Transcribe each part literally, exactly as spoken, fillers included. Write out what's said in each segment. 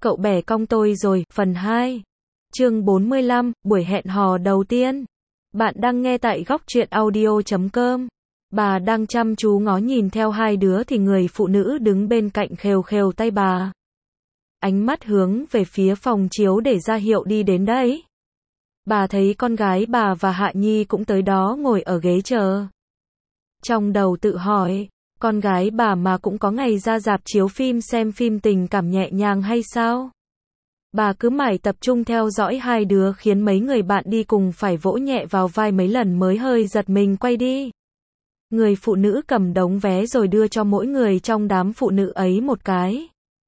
Cậu bẻ cong tôi rồi, phần hai. Chương bốn mươi lăm, buổi hẹn hò đầu tiên. Bạn đang nghe tại góc truyện audio chấm com. Bà đang chăm chú ngó nhìn theo hai đứa thì người phụ nữ đứng bên cạnh khều khều tay bà. Ánh mắt hướng về phía phòng chiếu để ra hiệu đi đến đấy. Bà thấy con gái bà và Hạ Nhi cũng tới đó ngồi ở ghế chờ. Trong đầu tự hỏi, con gái bà mà cũng có ngày ra rạp chiếu phim xem phim tình cảm nhẹ nhàng hay sao? Bà cứ mải tập trung theo dõi hai đứa khiến mấy người bạn đi cùng phải vỗ nhẹ vào vai mấy lần mới hơi giật mình quay đi. Người phụ nữ cầm đống vé rồi đưa cho mỗi người trong đám phụ nữ ấy một cái.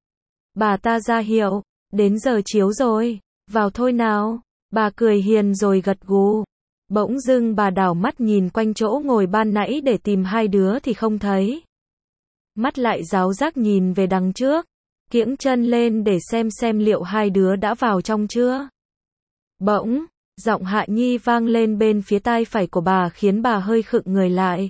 Bà ta ra hiệu, đến giờ chiếu rồi, vào thôi nào. Bà cười hiền rồi gật gù. Bỗng dưng bà đảo mắt nhìn quanh chỗ ngồi ban nãy để tìm hai đứa thì không thấy. Mắt lại giáo giác nhìn về đằng trước, kiễng chân lên để xem xem liệu hai đứa đã vào trong chưa. Bỗng, giọng Hạ Nhi vang lên bên phía tai phải của bà khiến bà hơi khựng người lại.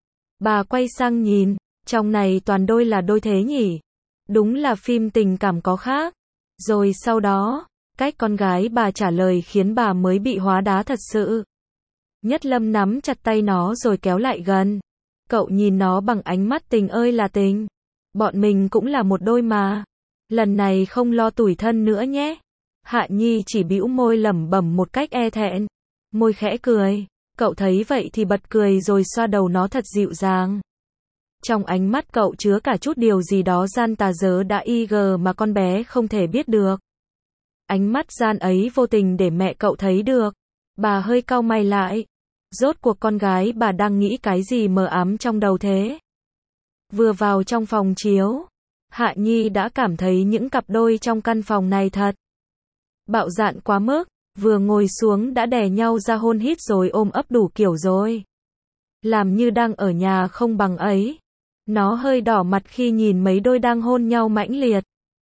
Bà quay sang nhìn, trong này toàn đôi là đôi thế nhỉ? Đúng là phim tình cảm có khác. Rồi sau đó, cách con gái bà trả lời khiến bà mới bị hóa đá thật sự. Nhất Lâm nắm chặt tay nó rồi kéo lại gần. Cậu nhìn nó bằng ánh mắt tình ơi là tình. Bọn mình cũng là một đôi mà. Lần này không lo tủi thân nữa nhé. Hạ Nhi chỉ bĩu môi lẩm bẩm một cách e thẹn. Môi khẽ cười. Cậu thấy vậy thì bật cười rồi xoa đầu nó thật dịu dàng. Trong ánh mắt cậu chứa cả chút điều gì đó gian tà dớ đã y gờ mà con bé không thể biết được. Ánh mắt gian ấy vô tình để mẹ cậu thấy được. Bà hơi cau mày lại. Rốt cuộc con gái bà đang nghĩ cái gì mờ ám trong đầu thế? Vừa vào trong phòng chiếu, Hạ Nhi đã cảm thấy những cặp đôi trong căn phòng này thật bạo dạn quá mức, vừa ngồi xuống đã đè nhau ra hôn hít rồi ôm ấp đủ kiểu rồi. Làm như đang ở nhà không bằng ấy. Nó hơi đỏ mặt khi nhìn mấy đôi đang hôn nhau mãnh liệt.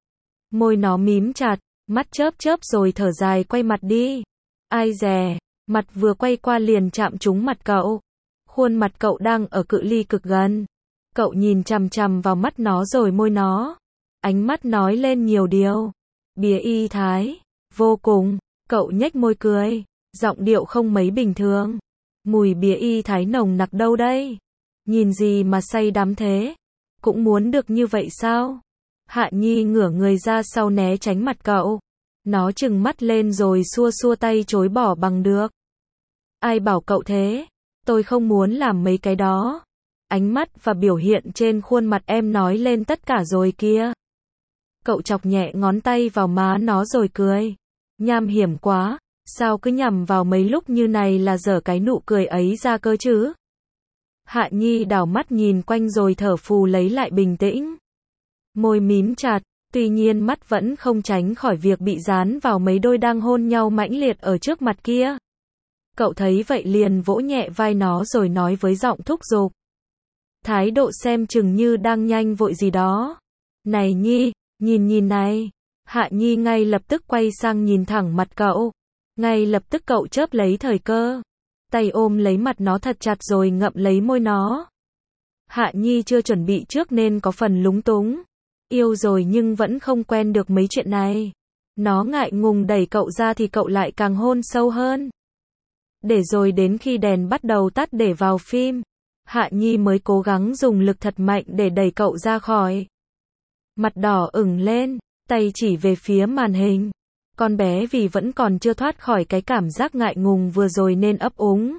Môi nó mím chặt, mắt chớp chớp rồi thở dài quay mặt đi. Ai dè, mặt vừa quay qua liền chạm trúng mặt cậu. Khuôn mặt cậu đang ở cự ly cực gần. Cậu nhìn chằm chằm vào mắt nó rồi môi nó. Ánh mắt nói lên nhiều điều. Bía y thái, vô cùng. Cậu nhếch môi cười, giọng điệu không mấy bình thường. Mùi bía y thái nồng nặc đâu đây? Nhìn gì mà say đắm thế? Cũng muốn được như vậy sao? Hạ Nhi ngửa người ra sau né tránh mặt cậu. Nó trừng mắt lên rồi xua xua tay chối bỏ bằng được. Ai bảo cậu thế? Tôi không muốn làm mấy cái đó. Ánh mắt và biểu hiện trên khuôn mặt em nói lên tất cả rồi kia. Cậu chọc nhẹ ngón tay vào má nó rồi cười. Nham hiểm quá, sao cứ nhằm vào mấy lúc như này là dở cái nụ cười ấy ra cơ chứ? Hạ Nhi đảo mắt nhìn quanh rồi thở phù lấy lại bình tĩnh. Môi mím chặt, tuy nhiên mắt vẫn không tránh khỏi việc bị dán vào mấy đôi đang hôn nhau mãnh liệt ở trước mặt kia. Cậu thấy vậy liền vỗ nhẹ vai nó rồi nói với giọng thúc giục. Thái độ xem chừng như đang nhanh vội gì đó. Này Nhi, nhìn nhìn này. Hạ Nhi ngay lập tức quay sang nhìn thẳng mặt cậu. Ngay lập tức cậu chớp lấy thời cơ. Tay ôm lấy mặt nó thật chặt rồi ngậm lấy môi nó. Hạ Nhi chưa chuẩn bị trước nên có phần lúng túng. Yêu rồi nhưng vẫn không quen được mấy chuyện này. Nó ngại ngùng đẩy cậu ra thì cậu lại càng hôn sâu hơn. Để rồi đến khi đèn bắt đầu tắt để vào phim, Hạ Nhi mới cố gắng dùng lực thật mạnh để đẩy cậu ra khỏi. Mặt đỏ ửng lên, tay chỉ về phía màn hình. Con bé vì vẫn còn chưa thoát khỏi cái cảm giác ngại ngùng vừa rồi nên ấp úng.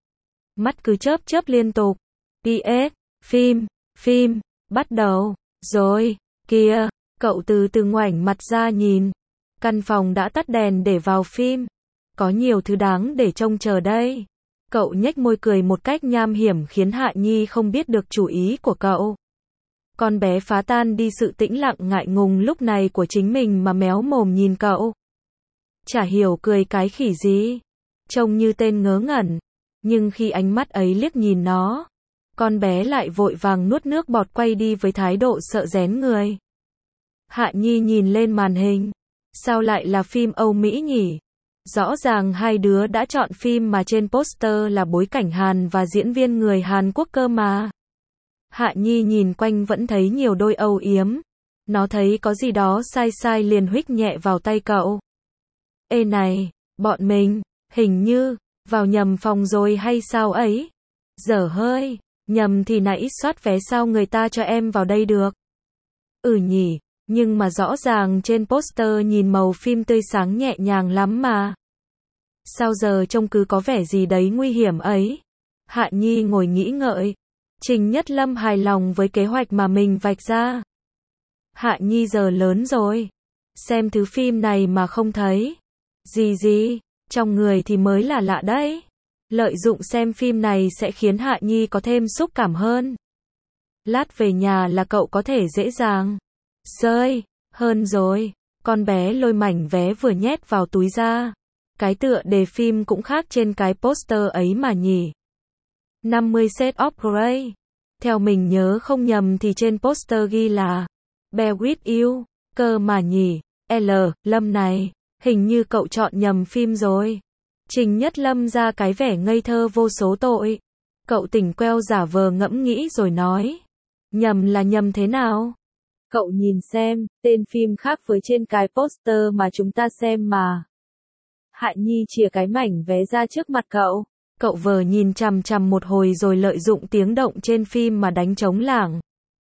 Mắt cứ chớp chớp liên tục. pê ét, phim, phim, bắt đầu, rồi, kìa, cậu từ từ ngoảnh mặt ra nhìn. Căn phòng đã tắt đèn để vào phim. Có nhiều thứ đáng để trông chờ đây. Cậu nhếch môi cười một cách nham hiểm khiến Hạ Nhi không biết được chủ ý của cậu. Con bé phá tan đi sự tĩnh lặng ngại ngùng lúc này của chính mình mà méo mồm nhìn cậu. Chả hiểu cười cái khỉ gì. Trông như tên ngớ ngẩn. Nhưng khi ánh mắt ấy liếc nhìn nó, con bé lại vội vàng nuốt nước bọt quay đi với thái độ sợ rén người. Hạ Nhi nhìn lên màn hình. Sao lại là phim Âu Mỹ nhỉ? Rõ ràng hai đứa đã chọn phim mà trên poster là bối cảnh Hàn và diễn viên người Hàn Quốc cơ mà. Hạ Nhi nhìn quanh vẫn thấy nhiều đôi âu yếm. Nó thấy có gì đó sai sai liền huých nhẹ vào tay cậu. Ê này, bọn mình, hình như, vào nhầm phòng rồi hay sao ấy? Dở hơi, nhầm thì nãy soát vé sao người ta cho em vào đây được? Ừ nhỉ, nhưng mà rõ ràng trên poster nhìn màu phim tươi sáng nhẹ nhàng lắm mà. Sao giờ trông cứ có vẻ gì đấy nguy hiểm ấy? Hạ Nhi ngồi nghĩ ngợi. Trình Nhất Lâm hài lòng với kế hoạch mà mình vạch ra. Hạ Nhi giờ lớn rồi. Xem thứ phim này mà không thấy. Gì gì, trong người thì mới là lạ đấy. Lợi dụng xem phim này sẽ khiến Hạ Nhi có thêm xúc cảm hơn. Lát về nhà là cậu có thể dễ dàng sơi hơn rồi. Con bé lôi mảnh vé vừa nhét vào túi ra. Cái tựa đề phim cũng khác trên cái poster ấy mà nhỉ. năm mươi Shades of Grey. Theo mình nhớ không nhầm thì trên poster ghi là Bear with you, cơ mà nhỉ. L. Lâm này, hình như cậu chọn nhầm phim rồi. Trình Nhất Lâm ra cái vẻ ngây thơ vô số tội. Cậu tỉnh queo giả vờ ngẫm nghĩ rồi nói. Nhầm là nhầm thế nào? Cậu nhìn xem, tên phim khác với trên cái poster mà chúng ta xem mà. Hạ Nhi chìa cái mảnh vé ra trước mặt cậu. Cậu vờ nhìn chằm chằm một hồi rồi lợi dụng tiếng động trên phim mà đánh trống lảng.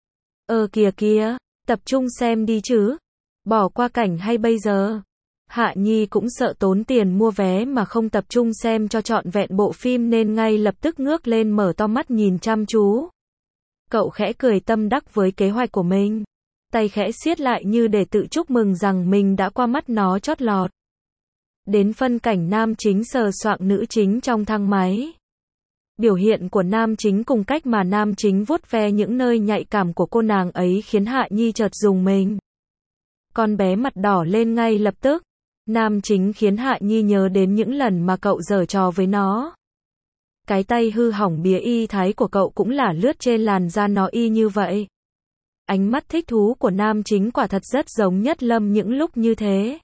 Ờ kìa kìa, tập trung xem đi chứ. Bỏ qua cảnh hay bây giờ? Hạ Nhi cũng sợ tốn tiền mua vé mà không tập trung xem cho trọn vẹn bộ phim nên ngay lập tức ngước lên mở to mắt nhìn chăm chú. Cậu khẽ cười tâm đắc với kế hoạch của mình. Tay khẽ siết lại như để tự chúc mừng rằng mình đã qua mắt nó chót lọt. Đến phân cảnh nam chính sờ soạng nữ chính trong thang máy. Biểu hiện của nam chính cùng cách mà nam chính vuốt ve những nơi nhạy cảm của cô nàng ấy khiến Hạ Nhi chợt rùng mình. Con bé mặt đỏ lên ngay lập tức. Nam chính khiến Hạ Nhi nhớ đến những lần mà cậu giở trò với nó. Cái tay hư hỏng bía y thái của cậu cũng là lướt trên làn da nó y như vậy. Ánh mắt thích thú của nam chính quả thật rất giống Nhất Lâm những lúc như thế.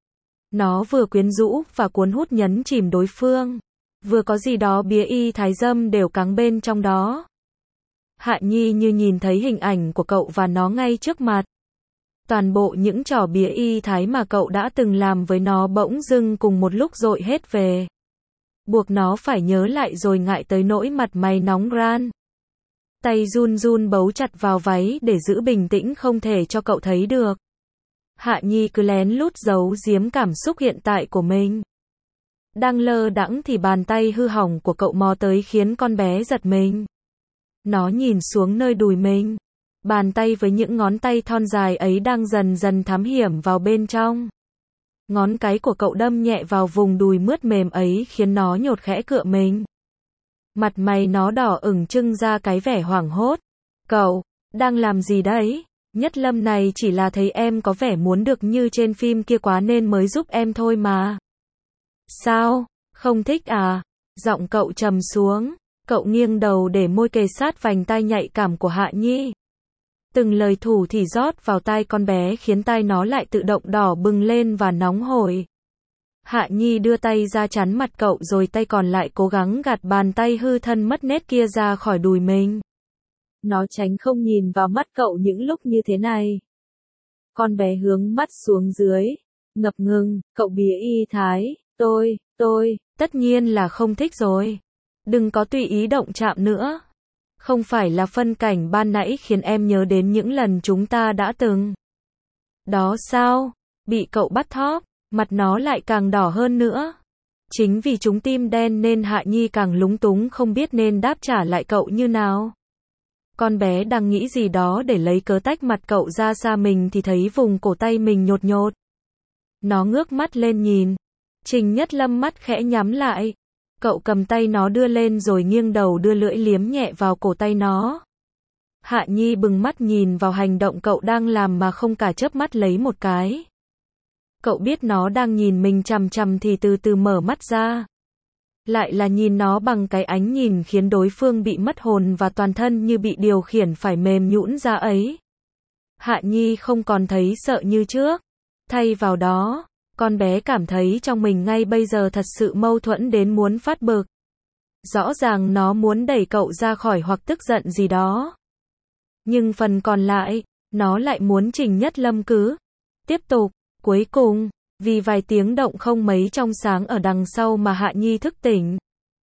Nó vừa quyến rũ và cuốn hút nhấn chìm đối phương. Vừa có gì đó bía y thái dâm đều cắng bên trong đó. Hạ Nhi như nhìn thấy hình ảnh của cậu và nó ngay trước mặt. Toàn bộ những trò bía y thái mà cậu đã từng làm với nó bỗng dưng cùng một lúc dội hết về. Buộc nó phải nhớ lại rồi ngại tới nỗi mặt mày nóng ran. Tay run run bấu chặt vào váy để giữ bình tĩnh không thể cho cậu thấy được. Hạ Nhi cứ lén lút giấu giếm cảm xúc hiện tại của mình. Đang lơ đãng thì bàn tay hư hỏng của cậu mò tới khiến con bé giật mình. Nó nhìn xuống nơi đùi mình. Bàn tay với những ngón tay thon dài ấy đang dần dần thám hiểm vào bên trong. Ngón cái của cậu đâm nhẹ vào vùng đùi mướt mềm ấy khiến nó nhột khẽ cựa mình. Mặt mày nó đỏ ửng trưng ra cái vẻ hoảng hốt. Cậu, đang làm gì đấy? Nhất Lâm này chỉ là thấy em có vẻ muốn được như trên phim kia quá nên mới giúp em thôi mà. Sao? Không thích à? Giọng cậu trầm xuống. Cậu nghiêng đầu để môi kề sát vành tai nhạy cảm của Hạ Nhi. Từng lời thủ thì rót vào tai con bé khiến tai nó lại tự động đỏ bừng lên và nóng hổi. Hạ Nhi đưa tay ra chắn mặt cậu rồi tay còn lại cố gắng gạt bàn tay hư thân mất nét kia ra khỏi đùi mình. Nó tránh không nhìn vào mắt cậu những lúc như thế này. Con bé hướng mắt xuống dưới. Ngập ngừng, cậu bía y thái. Tôi, tôi, tất nhiên là không thích rồi. Đừng có tùy ý động chạm nữa. Không phải là phân cảnh ban nãy khiến em nhớ đến những lần chúng ta đã từng. Đó sao? Bị cậu bắt thóp, mặt nó lại càng đỏ hơn nữa. Chính vì chúng tim đen nên Hạ Nhi càng lúng túng không biết nên đáp trả lại cậu như nào. Con bé đang nghĩ gì đó để lấy cớ tách mặt cậu ra xa mình thì thấy vùng cổ tay mình nhột nhột. Nó ngước mắt lên nhìn. Trình Nhất Lâm mắt khẽ nhắm lại. Cậu cầm tay nó đưa lên rồi nghiêng đầu đưa lưỡi liếm nhẹ vào cổ tay nó. Hạ Nhi bừng mắt nhìn vào hành động cậu đang làm mà không cả chớp mắt lấy một cái. Cậu biết nó đang nhìn mình chằm chằm thì từ từ mở mắt ra. Lại là nhìn nó bằng cái ánh nhìn khiến đối phương bị mất hồn và toàn thân như bị điều khiển phải mềm nhũn ra ấy. Hạ Nhi không còn thấy sợ như trước. Thay vào đó, con bé cảm thấy trong mình ngay bây giờ thật sự mâu thuẫn đến muốn phát bực. Rõ ràng nó muốn đẩy cậu ra khỏi hoặc tức giận gì đó. Nhưng phần còn lại, Nó lại muốn Trình Nhất Lâm cứ tiếp tục. Cuối cùng, vì vài tiếng động không mấy trong sáng ở đằng sau mà Hạ Nhi thức tỉnh.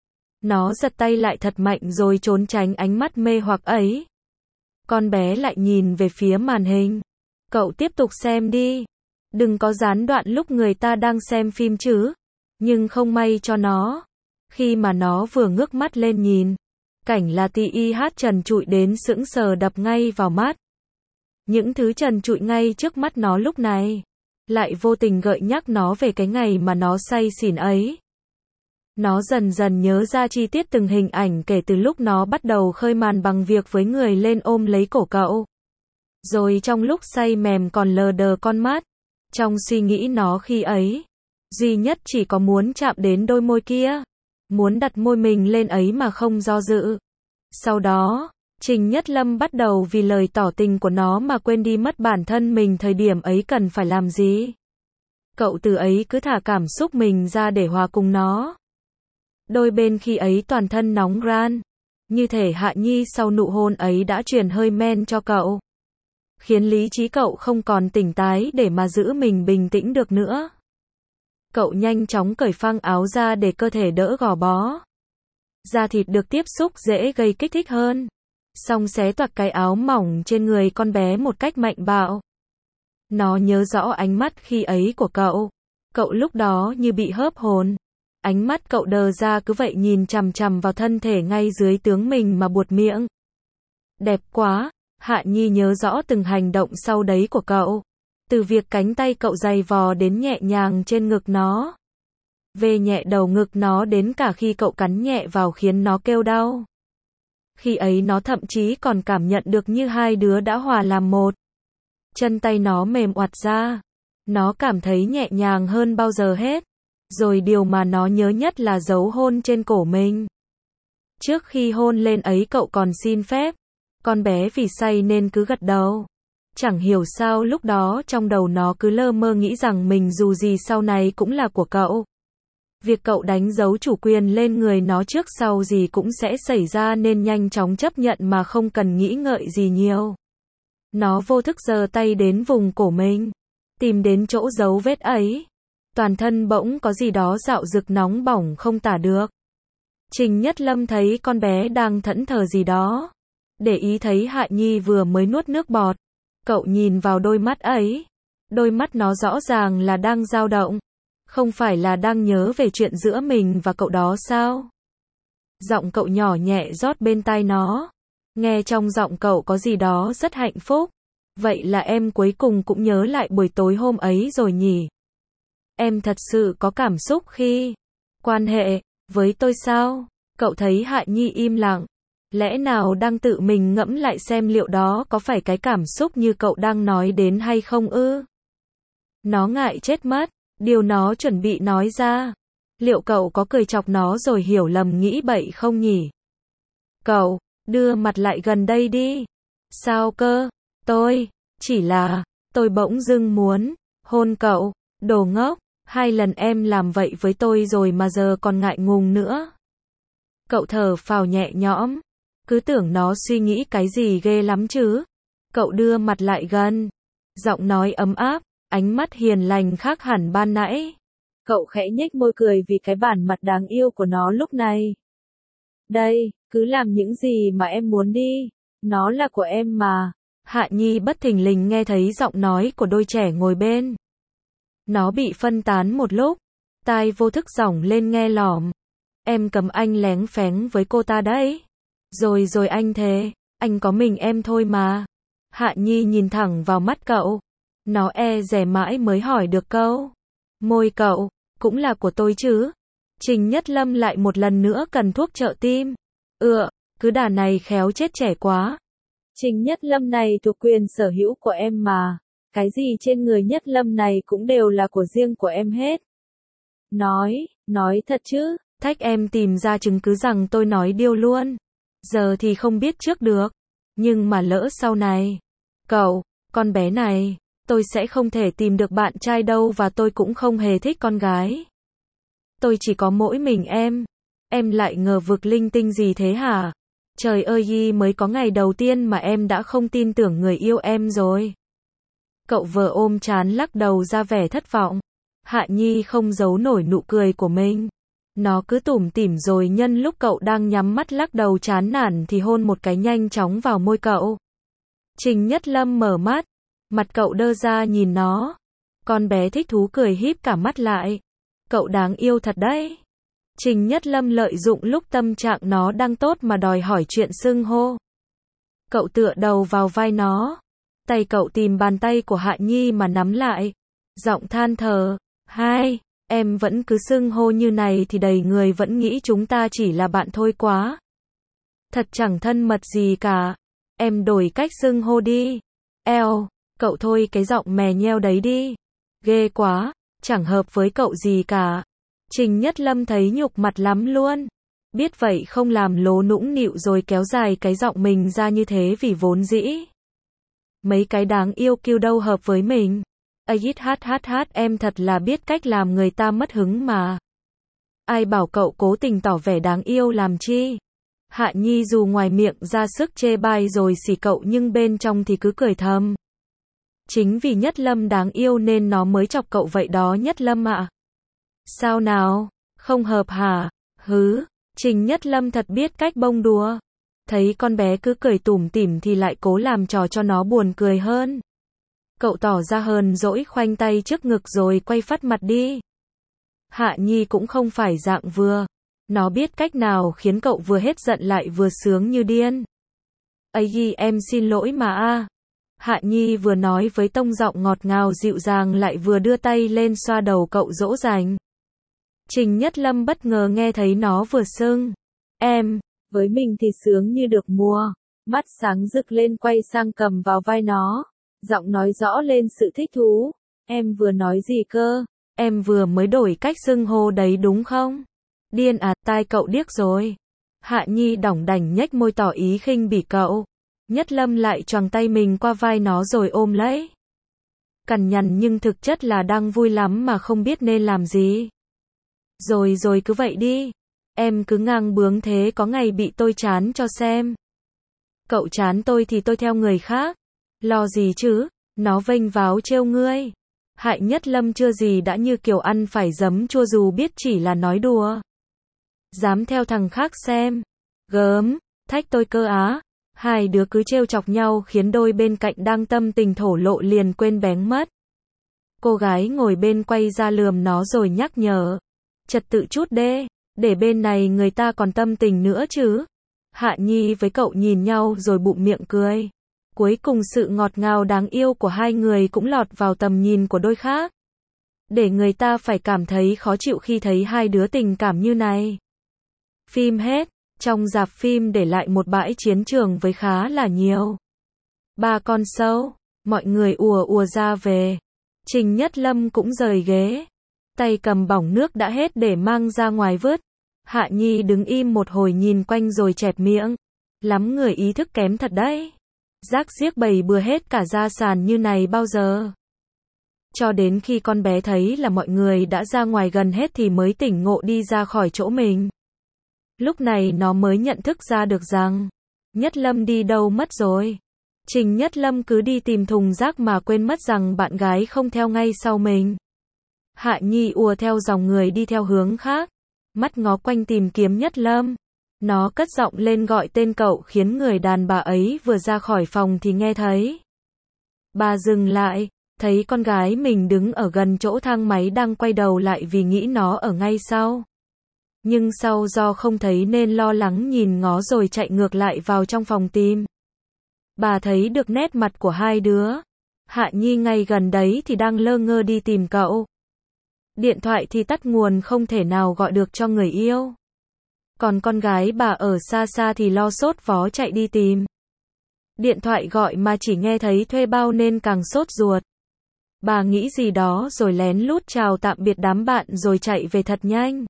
Nó giật tay lại thật mạnh rồi trốn tránh ánh mắt mê hoặc ấy. Con bé lại nhìn về phía màn hình. Cậu tiếp tục xem đi. Đừng có gián đoạn lúc người ta đang xem phim chứ. Nhưng không may cho nó. Khi mà nó vừa ngước mắt lên nhìn, cảnh là tì i hát trần trụi đến sững sờ đập ngay vào mắt. Những thứ trần trụi ngay trước mắt nó lúc này lại vô tình gợi nhắc nó về cái ngày mà nó say xỉn ấy. Nó dần dần nhớ ra chi tiết từng hình ảnh kể từ lúc nó bắt đầu khơi màn bằng việc với người lên ôm lấy cổ cậu. Rồi trong lúc say mềm còn lờ đờ con mắt. Trong suy nghĩ nó khi ấy, duy nhất chỉ có muốn chạm đến đôi môi kia. Muốn đặt môi mình lên ấy mà không do dự. Sau đó, Trình Nhất Lâm bắt đầu vì lời tỏ tình của nó mà quên đi mất bản thân mình thời điểm ấy cần phải làm gì. Cậu từ ấy cứ thả cảm xúc mình ra để hòa cùng nó. Đôi bên khi ấy toàn thân nóng ran. Như thể Hạ Nhi sau nụ hôn ấy đã truyền hơi men cho cậu. Khiến lý trí cậu không còn tỉnh tái để mà giữ mình bình tĩnh được nữa. Cậu nhanh chóng cởi phăng áo ra để cơ thể đỡ gò bó. Da thịt được tiếp xúc dễ gây kích thích hơn. Xong xé toạc cái áo mỏng trên người con bé một cách mạnh bạo. Nó nhớ rõ ánh mắt khi ấy của cậu. Cậu lúc đó như bị hớp hồn. Ánh mắt cậu đờ ra cứ vậy nhìn chằm chằm vào thân thể ngay dưới tướng mình mà buột miệng. Đẹp quá. Hạ Nhi nhớ rõ từng hành động sau đấy của cậu. Từ việc cánh tay cậu giày vò đến nhẹ nhàng trên ngực nó. Về nhẹ đầu ngực nó đến cả khi cậu cắn nhẹ vào khiến nó kêu đau. Khi ấy nó thậm chí còn cảm nhận được như hai đứa đã hòa làm một. Chân tay nó mềm oặt ra. Nó cảm thấy nhẹ nhàng hơn bao giờ hết. Rồi điều mà nó nhớ nhất là dấu hôn trên cổ mình. Trước khi hôn lên ấy cậu còn xin phép. Con bé vì say nên cứ gật đầu. Chẳng hiểu sao lúc đó trong đầu nó cứ lơ mơ nghĩ rằng mình dù gì sau này cũng là của cậu. Việc cậu đánh dấu chủ quyền lên người nó trước sau gì cũng sẽ xảy ra nên nhanh chóng chấp nhận mà không cần nghĩ ngợi gì nhiều. Nó vô thức giơ tay đến vùng cổ mình. Tìm đến chỗ dấu vết ấy. Toàn thân bỗng có gì đó dạo rực nóng bỏng không tả được. Trình Nhất Lâm thấy con bé đang thẫn thờ gì đó. Để ý thấy Hạ Nhi vừa mới nuốt nước bọt. Cậu nhìn vào đôi mắt ấy. Đôi mắt nó rõ ràng là đang dao động. Không phải là đang nhớ về chuyện giữa mình và cậu đó sao? Giọng cậu nhỏ nhẹ rót bên tai nó. Nghe trong giọng cậu có gì đó rất hạnh phúc. Vậy là em cuối cùng cũng nhớ lại buổi tối hôm ấy rồi nhỉ? Em thật sự có cảm xúc khi quan hệ với tôi sao? Cậu thấy Hạ Nhi im lặng. Lẽ nào đang tự mình ngẫm lại xem liệu đó có phải cái cảm xúc như cậu đang nói đến hay không ư? Nó ngại chết mất. Điều nó chuẩn bị nói ra. Liệu cậu có cười chọc nó rồi hiểu lầm nghĩ bậy không nhỉ? Cậu, đưa mặt lại gần đây đi. Sao cơ? Tôi, chỉ là, tôi bỗng dưng muốn hôn cậu. Đồ ngốc, hai lần em làm vậy với tôi rồi mà giờ còn ngại ngùng nữa. Cậu thở phào nhẹ nhõm. Cứ tưởng nó suy nghĩ cái gì ghê lắm chứ. Cậu đưa mặt lại gần. Giọng nói ấm áp. Ánh mắt hiền lành khác hẳn ban nãy. Cậu khẽ nhếch môi cười vì cái bản mặt đáng yêu của nó lúc này. Đây, cứ làm những gì mà em muốn đi. Nó là của em mà. Hạ Nhi bất thình lình nghe thấy giọng nói của đôi trẻ ngồi bên. Nó bị phân tán một lúc. Tai vô thức giỏng lên nghe lỏm. Em cấm anh lén phén với cô ta đấy. Rồi rồi anh thề. Anh có mình em thôi mà. Hạ Nhi nhìn thẳng vào mắt cậu. Nó e dè mãi mới hỏi được câu. Môi cậu, cũng là của tôi chứ? Trình Nhất Lâm lại một lần nữa cần thuốc trợ tim. Ựa, cứ đà này khéo chết trẻ quá. Trình Nhất Lâm này thuộc quyền sở hữu của em mà. Cái gì trên người Nhất Lâm này cũng đều là của riêng của em hết. Nói, nói thật chứ? Thách em tìm ra chứng cứ rằng tôi nói điêu luôn. Giờ thì không biết trước được. Nhưng mà lỡ sau này. Cậu, con bé này. Tôi sẽ không thể tìm được bạn trai đâu và tôi cũng không hề thích con gái. Tôi chỉ có mỗi mình em. Em lại ngờ vực linh tinh gì thế hả? Trời ơi Yi, mới có ngày đầu tiên mà em đã không tin tưởng người yêu em rồi. Cậu vừa ôm trán lắc đầu ra vẻ thất vọng. Hạ Nhi không giấu nổi nụ cười của mình. Nó cứ tủm tỉm rồi nhân lúc cậu đang nhắm mắt lắc đầu chán nản thì hôn một cái nhanh chóng vào môi cậu. Trình Nhất Lâm mở mắt, mặt cậu đơ ra nhìn nó. Con bé thích thú cười híp cả mắt lại. Cậu đáng yêu thật đấy. Trình Nhất Lâm lợi dụng lúc tâm trạng nó đang tốt mà đòi hỏi chuyện xưng hô. Cậu tựa đầu vào vai nó. Tay cậu tìm bàn tay của Hạ Nhi mà nắm lại. Giọng than thở, hai, em vẫn cứ xưng hô như này thì đầy người vẫn nghĩ chúng ta chỉ là bạn thôi quá. Thật chẳng thân mật gì cả. Em đổi cách xưng hô đi. Eo, cậu thôi cái giọng mè nheo đấy đi. Ghê quá, chẳng hợp với cậu gì cả. Trình Nhất Lâm thấy nhục mặt lắm luôn. Biết vậy không làm lố nũng nịu rồi kéo dài cái giọng mình ra như thế vì vốn dĩ. Mấy cái đáng yêu kiêu đâu hợp với mình. AITHHH em thật là biết cách làm người ta mất hứng mà. Ai bảo cậu cố tình tỏ vẻ đáng yêu làm chi. Hạ Nhi dù ngoài miệng ra sức chê bai rồi xỉ cậu nhưng bên trong thì cứ cười thầm. Chính vì Nhất Lâm đáng yêu nên nó mới chọc cậu vậy đó Nhất Lâm ạ. À. Sao nào, không hợp hả? Hứ, Trình Nhất Lâm thật biết cách bông đùa. Thấy con bé cứ cười tủm tỉm thì lại cố làm trò cho nó buồn cười hơn. Cậu tỏ ra hờn dỗi khoanh tay trước ngực rồi quay phắt mặt đi. Hạ Nhi cũng không phải dạng vừa. Nó biết cách nào khiến cậu vừa hết giận lại vừa sướng như điên. Ây em xin lỗi mà a. Hạ Nhi vừa nói với tông giọng ngọt ngào dịu dàng lại vừa đưa tay lên xoa đầu cậu dỗ dành. Trình Nhất Lâm bất ngờ nghe thấy nó vừa xưng. Em, với mình thì sướng như được mùa. Mắt sáng rực lên quay sang cầm vào vai nó. Giọng nói rõ lên sự thích thú. Em vừa nói gì cơ? Em vừa mới đổi cách xưng hô đấy đúng không? Điên à, tai cậu điếc rồi. Hạ Nhi đỏng đảnh nhếch môi tỏ ý khinh bỉ cậu. Nhất Lâm lại choàng tay mình qua vai nó rồi ôm lấy. Cằn nhằn nhưng thực chất là đang vui lắm mà không biết nên làm gì. Rồi rồi cứ vậy đi. Em cứ ngang bướng thế có ngày bị tôi chán cho xem. Cậu chán tôi thì tôi theo người khác. Lo gì chứ, nó vênh váo trêu ngươi. Hại Nhất Lâm chưa gì đã như kiểu ăn phải giấm chua dù biết chỉ là nói đùa. Dám theo thằng khác xem. Gớm, thách tôi cơ á. Hai đứa cứ trêu chọc nhau khiến đôi bên cạnh đang tâm tình thổ lộ liền quên bén mất. Cô gái ngồi bên quay ra lườm nó rồi nhắc nhở. Trật tự chút đê, để bên này người ta còn tâm tình nữa chứ. Hạ Nhi với cậu nhìn nhau rồi bụng miệng cười. Cuối cùng sự ngọt ngào đáng yêu của hai người cũng lọt vào tầm nhìn của đôi khác. Để người ta phải cảm thấy khó chịu khi thấy hai đứa tình cảm như này. Phim hết, trong rạp phim để lại một bãi chiến trường với khá là nhiều. Ba con sâu, mọi người ùa ùa ra về. Trình Nhất Lâm cũng rời ghế. Tay cầm bỏng nước đã hết để mang ra ngoài vứt. Hạ Nhi đứng im một hồi nhìn quanh rồi chẹp miệng. Lắm người ý thức kém thật đấy. Rác riếc bầy bừa hết cả ra sàn như này bao giờ. Cho đến khi con bé thấy là mọi người đã ra ngoài gần hết thì mới tỉnh ngộ đi ra khỏi chỗ mình. Lúc này nó mới nhận thức ra được rằng Nhất Lâm đi đâu mất rồi. Trình Nhất Lâm cứ đi tìm thùng rác mà quên mất rằng bạn gái không theo ngay sau mình. Hạ Nhi ùa theo dòng người đi theo hướng khác. Mắt ngó quanh tìm kiếm Nhất Lâm. Nó cất giọng lên gọi tên cậu khiến người đàn bà ấy vừa ra khỏi phòng thì nghe thấy. Bà dừng lại, thấy con gái mình đứng ở gần chỗ thang máy đang quay đầu lại vì nghĩ nó ở ngay sau. Nhưng sau do không thấy nên lo lắng nhìn ngó rồi chạy ngược lại vào trong phòng tìm. Bà thấy được nét mặt của hai đứa. Hạ Nhi ngay gần đấy thì đang lơ ngơ đi tìm cậu. Điện thoại thì tắt nguồn không thể nào gọi được cho người yêu. Còn con gái bà ở xa xa thì lo sốt vó chạy đi tìm. Điện thoại gọi mà chỉ nghe thấy thuê bao nên càng sốt ruột. Bà nghĩ gì đó rồi lén lút chào tạm biệt đám bạn rồi chạy về thật nhanh.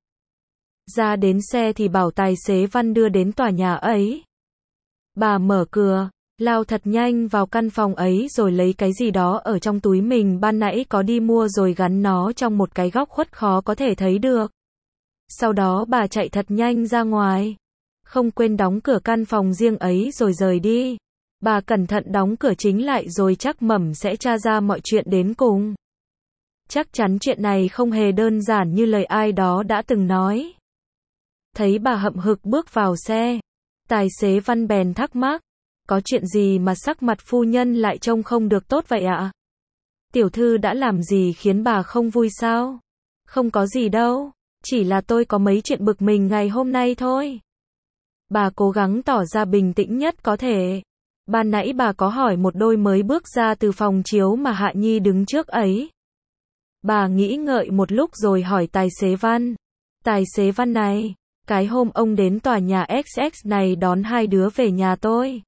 Ra đến xe thì bảo tài xế Văn đưa đến tòa nhà ấy. Bà mở cửa, lao thật nhanh vào căn phòng ấy rồi lấy cái gì đó ở trong túi mình ban nãy có đi mua rồi gắn nó trong một cái góc khuất khó có thể thấy được. Sau đó bà chạy thật nhanh ra ngoài. Không quên đóng cửa căn phòng riêng ấy rồi rời đi. Bà cẩn thận đóng cửa chính lại rồi chắc mẩm sẽ tra ra mọi chuyện đến cùng. Chắc chắn chuyện này không hề đơn giản như lời ai đó đã từng nói. Thấy bà hậm hực bước vào xe, tài xế Văn bèn thắc mắc, có chuyện gì mà sắc mặt phu nhân lại trông không được tốt vậy ạ? Tiểu thư đã làm gì khiến bà không vui sao? Không có gì đâu, chỉ là tôi có mấy chuyện bực mình ngày hôm nay thôi. Bà cố gắng tỏ ra bình tĩnh nhất có thể. Ban nãy bà có hỏi một đôi mới bước ra từ phòng chiếu mà Hạ Nhi đứng trước ấy. Bà nghĩ ngợi một lúc rồi hỏi tài xế Văn. Tài xế Văn này, cái hôm ông đến tòa nhà ích ích này đón hai đứa về nhà tôi.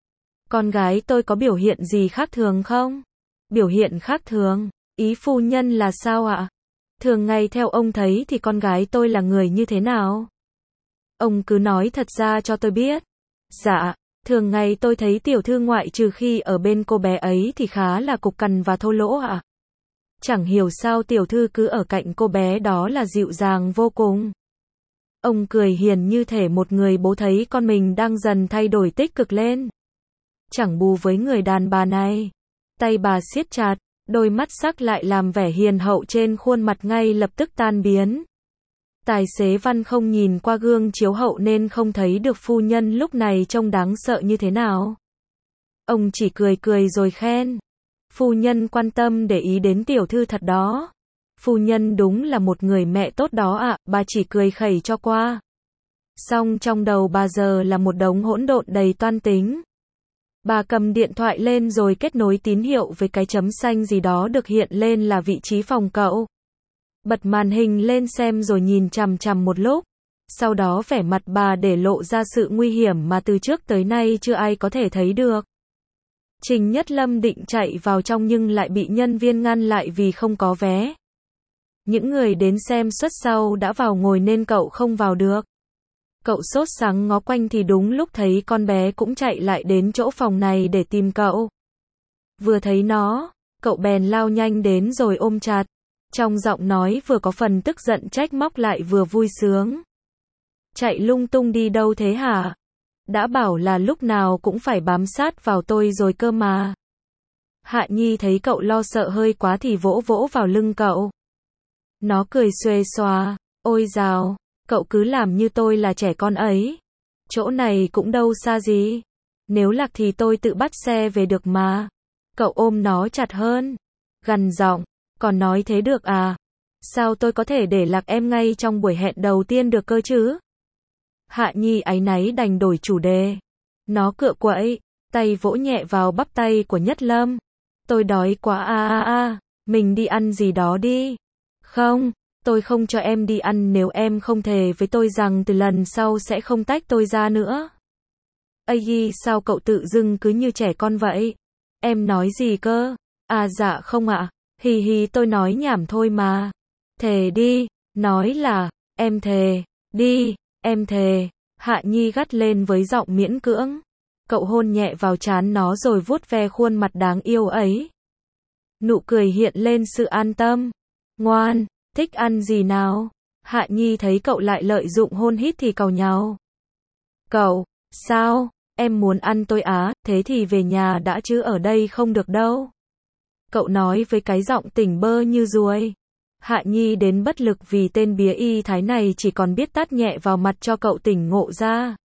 Con gái tôi có biểu hiện gì khác thường không? Biểu hiện khác thường? Ý phu nhân là sao ạ? Thường ngày theo ông thấy thì con gái tôi là người như thế nào? Ông cứ nói thật ra cho tôi biết. Dạ, thường ngày tôi thấy tiểu thư ngoại trừ khi ở bên cô bé ấy thì khá là cục cằn và thô lỗ ạ. Chẳng hiểu sao tiểu thư cứ ở cạnh cô bé đó là dịu dàng vô cùng. Ông cười hiền như thể một người bố thấy con mình đang dần thay đổi tích cực lên. Chẳng bù với người đàn bà này. Tay bà siết chặt, đôi mắt sắc lại làm vẻ hiền hậu trên khuôn mặt ngay lập tức tan biến. Tài xế Văn không nhìn qua gương chiếu hậu nên không thấy được phu nhân lúc này trông đáng sợ như thế nào. Ông chỉ cười cười rồi khen. Phu nhân quan tâm để ý đến tiểu thư thật đó. Phu nhân đúng là một người mẹ tốt đó ạ, à, bà chỉ cười khẩy cho qua. Song trong đầu bà giờ là một đống hỗn độn đầy toan tính. Bà cầm điện thoại lên rồi kết nối tín hiệu với cái chấm xanh gì đó được hiện lên là vị trí phòng cậu. Bật màn hình lên xem rồi nhìn chằm chằm một lúc. Sau đó vẻ mặt bà để lộ ra sự nguy hiểm mà từ trước tới nay chưa ai có thể thấy được. Trình Nhất Lâm định chạy vào trong nhưng lại bị nhân viên ngăn lại vì không có vé. Những người đến xem suất sau đã vào ngồi nên cậu không vào được. Cậu sốt sắng ngó quanh thì đúng lúc thấy con bé cũng chạy lại đến chỗ phòng này để tìm cậu. Vừa thấy nó, cậu bèn lao nhanh đến rồi ôm chặt. Trong giọng nói vừa có phần tức giận trách móc lại vừa vui sướng. Chạy lung tung đi đâu thế hả? Đã bảo là lúc nào cũng phải bám sát vào tôi rồi cơ mà. Hạ Nhi thấy cậu lo sợ hơi quá thì vỗ vỗ vào lưng cậu. Nó cười xuề xòa, ôi dào, cậu cứ làm như tôi là trẻ con ấy. Chỗ này cũng đâu xa gì. Nếu lạc thì tôi tự bắt xe về được mà. Cậu ôm nó chặt hơn. Gằn giọng, còn nói thế được à? Sao tôi có thể để lạc em ngay trong buổi hẹn đầu tiên được cơ chứ? Hạ Nhi áy náy đành đổi chủ đề. Nó cựa quậy, tay vỗ nhẹ vào bắp tay của Nhất Lâm. Tôi đói quá a a a, mình đi ăn gì đó đi. Không, tôi không cho em đi ăn nếu em không thề với tôi rằng từ lần sau sẽ không tách tôi ra nữa. Ây, sao cậu tự dưng cứ như trẻ con vậy? Em nói gì cơ? À dạ không ạ, hì hì tôi nói nhảm thôi mà. Thề đi, nói là, em thề, đi, em thề. Hạ Nhi gắt lên với giọng miễn cưỡng. Cậu hôn nhẹ vào trán nó rồi vuốt ve khuôn mặt đáng yêu ấy. Nụ cười hiện lên sự an tâm. Ngoan, thích ăn gì nào? Hạ Nhi thấy cậu lại lợi dụng hôn hít thì càu nhàu. Cậu, sao? Em muốn ăn tôi á, thế thì về nhà đã chứ ở đây không được đâu. Cậu nói với cái giọng tỉnh bơ như ruồi. Hạ Nhi đến bất lực vì tên bía y thái này chỉ còn biết tát nhẹ vào mặt cho cậu tỉnh ngộ ra.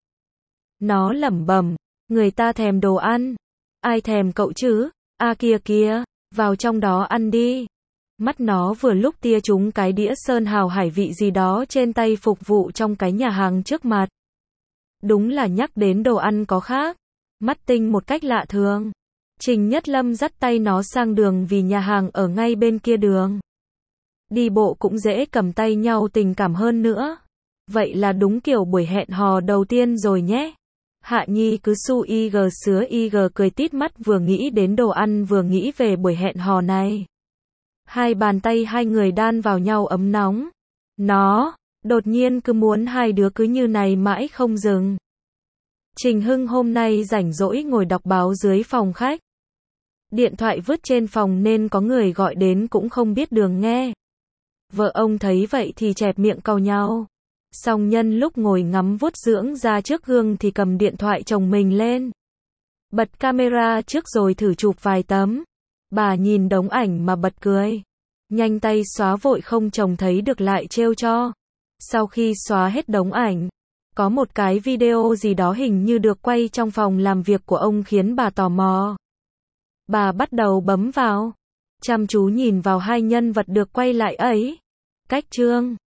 Nó lẩm bẩm, người ta thèm đồ ăn. Ai thèm cậu chứ? À kìa kìa, vào trong đó ăn đi. Mắt nó vừa lúc tia trúng cái đĩa sơn hào hải vị gì đó trên tay phục vụ trong cái nhà hàng trước mặt. Đúng là nhắc đến đồ ăn có khác. Mắt tinh một cách lạ thường. Trình Nhất Lâm dắt tay nó sang đường vì nhà hàng ở ngay bên kia đường. Đi bộ cũng dễ cầm tay nhau tình cảm hơn nữa. Vậy là đúng kiểu buổi hẹn hò đầu tiên rồi nhé. Hạ Nhi cứ su y gờ sứa y gờ cười tít mắt vừa nghĩ đến đồ ăn vừa nghĩ về buổi hẹn hò này. Hai bàn tay hai người đan vào nhau ấm nóng. Nó, đột nhiên cứ muốn hai đứa cứ như này mãi không dừng. Trình Hưng hôm nay rảnh rỗi ngồi đọc báo dưới phòng khách. Điện thoại vứt trên phòng nên có người gọi đến cũng không biết đường nghe. Vợ ông thấy vậy thì chẹp miệng cau nhau. Song nhân lúc ngồi ngắm vuốt dưỡng da trước gương thì cầm điện thoại chồng mình lên. Bật camera trước rồi thử chụp vài tấm. Bà nhìn đống ảnh mà bật cười. Nhanh tay xóa vội không chồng thấy được lại trêu cho. Sau khi xóa hết đống ảnh, có một cái video gì đó hình như được quay trong phòng làm việc của ông khiến bà tò mò. Bà bắt đầu bấm vào, chăm chú nhìn vào hai nhân vật được quay lại ấy. Cách chương